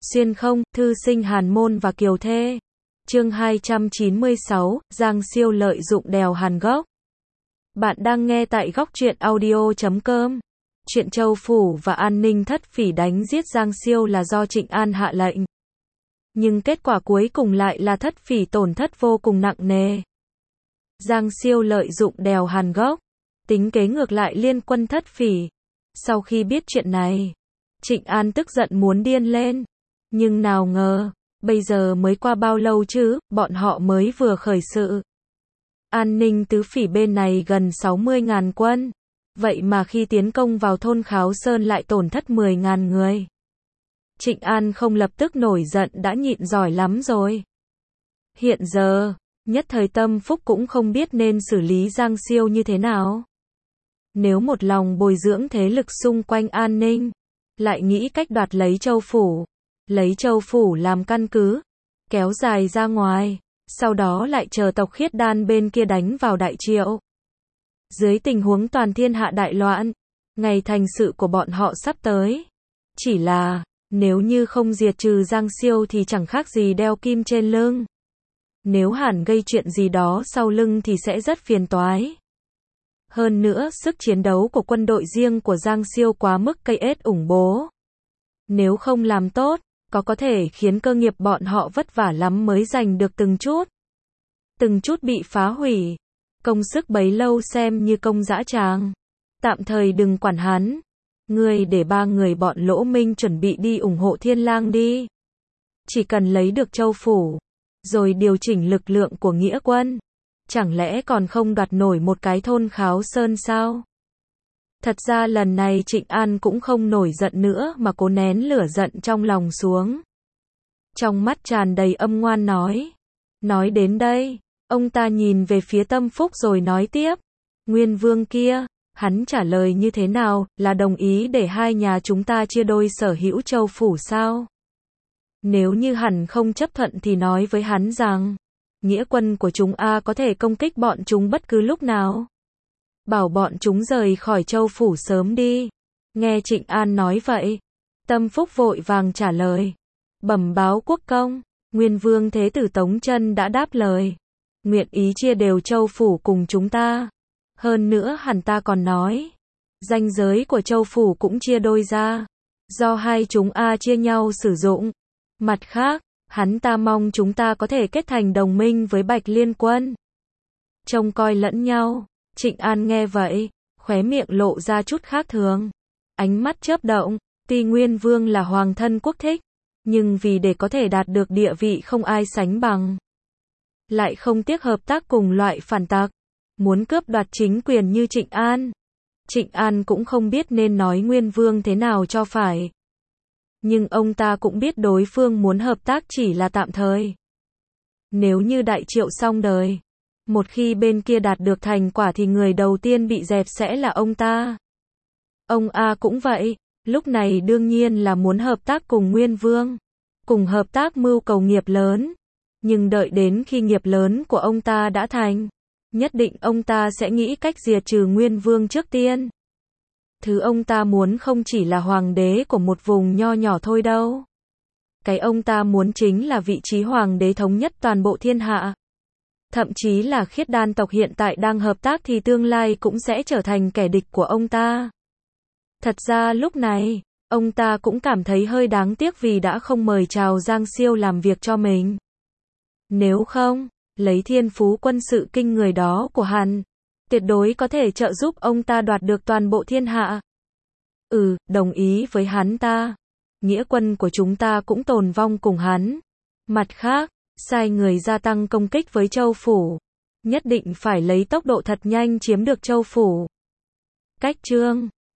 Xuyên không, thư sinh Hàn Môn và Kiều Thê. Chương 296, Giang Siêu lợi dụng đèo Hàn Gốc. Bạn đang nghe tại góc truyện audio.com. Chuyện Châu Phủ và An Ninh thất phỉ đánh giết Giang Siêu là do Trịnh An hạ lệnh. Nhưng kết quả cuối cùng lại là thất phỉ tổn thất vô cùng nặng nề. Giang Siêu lợi dụng đèo Hàn Gốc, tính kế ngược lại liên quân thất phỉ. Sau khi biết chuyện này, Trịnh An tức giận muốn điên lên. Nhưng nào ngờ, bây giờ mới qua bao lâu chứ, bọn họ mới vừa khởi sự. An ninh tứ phỉ bên này gần 60.000 quân. Vậy mà khi tiến công vào thôn Kháo Sơn lại tổn thất 10.000 người. Trịnh An không lập tức nổi giận đã nhịn giỏi lắm rồi. Hiện giờ, nhất thời tâm phúc cũng không biết nên xử lý Giang Siêu như thế nào. Nếu một lòng bồi dưỡng thế lực xung quanh an ninh, lại nghĩ cách đoạt lấy Châu Phủ, lấy Châu Phủ làm căn cứ, kéo dài ra ngoài, sau đó lại chờ tộc Khiết Đan bên kia đánh vào Đại Triệu. Dưới tình huống toàn thiên hạ đại loạn, ngày thành sự của bọn họ sắp tới. Chỉ là, nếu như không diệt trừ Giang Siêu thì chẳng khác gì đeo kim trên lưng. Nếu hẳn gây chuyện gì đó sau lưng thì sẽ rất phiền toái. Hơn nữa, sức chiến đấu của quân đội riêng của Giang Siêu quá mức cây ết ủng bố. Nếu không làm tốt, có thể khiến cơ nghiệp bọn họ vất vả lắm mới giành được từng chút bị phá hủy. Công sức bấy lâu xem như công dã tràng. Tạm thời đừng quản hắn. Ngươi để 3 người bọn Lỗ Minh chuẩn bị đi ủng hộ Thiên Lang đi. Chỉ cần lấy được Châu Phủ, rồi điều chỉnh lực lượng của nghĩa quân. Chẳng lẽ còn không đoạt nổi một cái thôn Kháo Sơn sao? Thật ra lần này Trịnh An cũng không nổi giận nữa mà cố nén lửa giận trong lòng xuống. Trong mắt tràn đầy âm ngoan nói. Nói đến đây, ông ta nhìn về phía Tâm Phúc rồi nói tiếp. Nguyên Vương kia, hắn trả lời như thế nào, là đồng ý để hai nhà chúng ta chia đôi sở hữu Châu Phủ sao? Nếu như hắn không chấp thuận thì nói với hắn rằng, nghĩa quân của chúng có thể công kích bọn chúng bất cứ lúc nào. Bảo bọn chúng rời khỏi Châu Phủ sớm đi. Nghe Trịnh An nói vậy, Tâm Phúc vội vàng trả lời. Bẩm báo quốc công, Nguyên Vương Thế tử Tống Chân đã đáp lời. Nguyện ý chia đều Châu Phủ cùng chúng ta. Hơn nữa hắn ta còn nói, ranh giới của Châu Phủ cũng chia đôi ra. Do hai chúng chia nhau sử dụng. Mặt khác, hắn ta mong chúng ta có thể kết thành đồng minh với Bạch Liên quân. Trông coi lẫn nhau. Trịnh An nghe vậy, khóe miệng lộ ra chút khác thường. Ánh mắt chớp động, tuy Nguyên Vương là hoàng thân quốc thích, nhưng vì để có thể đạt được địa vị không ai sánh bằng. Lại không tiếc hợp tác cùng loại phản tặc, muốn cướp đoạt chính quyền như Trịnh An. Trịnh An cũng không biết nên nói Nguyên Vương thế nào cho phải. Nhưng ông ta cũng biết đối phương muốn hợp tác chỉ là tạm thời. Nếu như Đại Triệu xong đời, một khi bên kia đạt được thành quả thì người đầu tiên bị dẹp sẽ là ông ta. Ông cũng vậy, lúc này đương nhiên là muốn hợp tác cùng Nguyên Vương, cùng hợp tác mưu cầu nghiệp lớn. Nhưng đợi đến khi nghiệp lớn của ông ta đã thành, nhất định ông ta sẽ nghĩ cách diệt trừ Nguyên Vương trước tiên. Thứ ông ta muốn không chỉ là hoàng đế của một vùng nho nhỏ thôi đâu. Cái ông ta muốn chính là vị trí hoàng đế thống nhất toàn bộ thiên hạ. Thậm chí là Khiết Đan tộc hiện tại đang hợp tác thì tương lai cũng sẽ trở thành kẻ địch của ông ta. Thật ra lúc này, ông ta cũng cảm thấy hơi đáng tiếc vì đã không mời chào Giang Siêu làm việc cho mình. Nếu không, lấy thiên phú quân sự kinh người đó của hắn, tuyệt đối có thể trợ giúp ông ta đoạt được toàn bộ thiên hạ. Đồng ý với hắn ta. Nghĩa quân của chúng ta cũng tồn vong cùng hắn. Mặt khác, sai người gia tăng công kích với Châu Phủ. Nhất định phải lấy tốc độ thật nhanh chiếm được Châu Phủ. Cách chương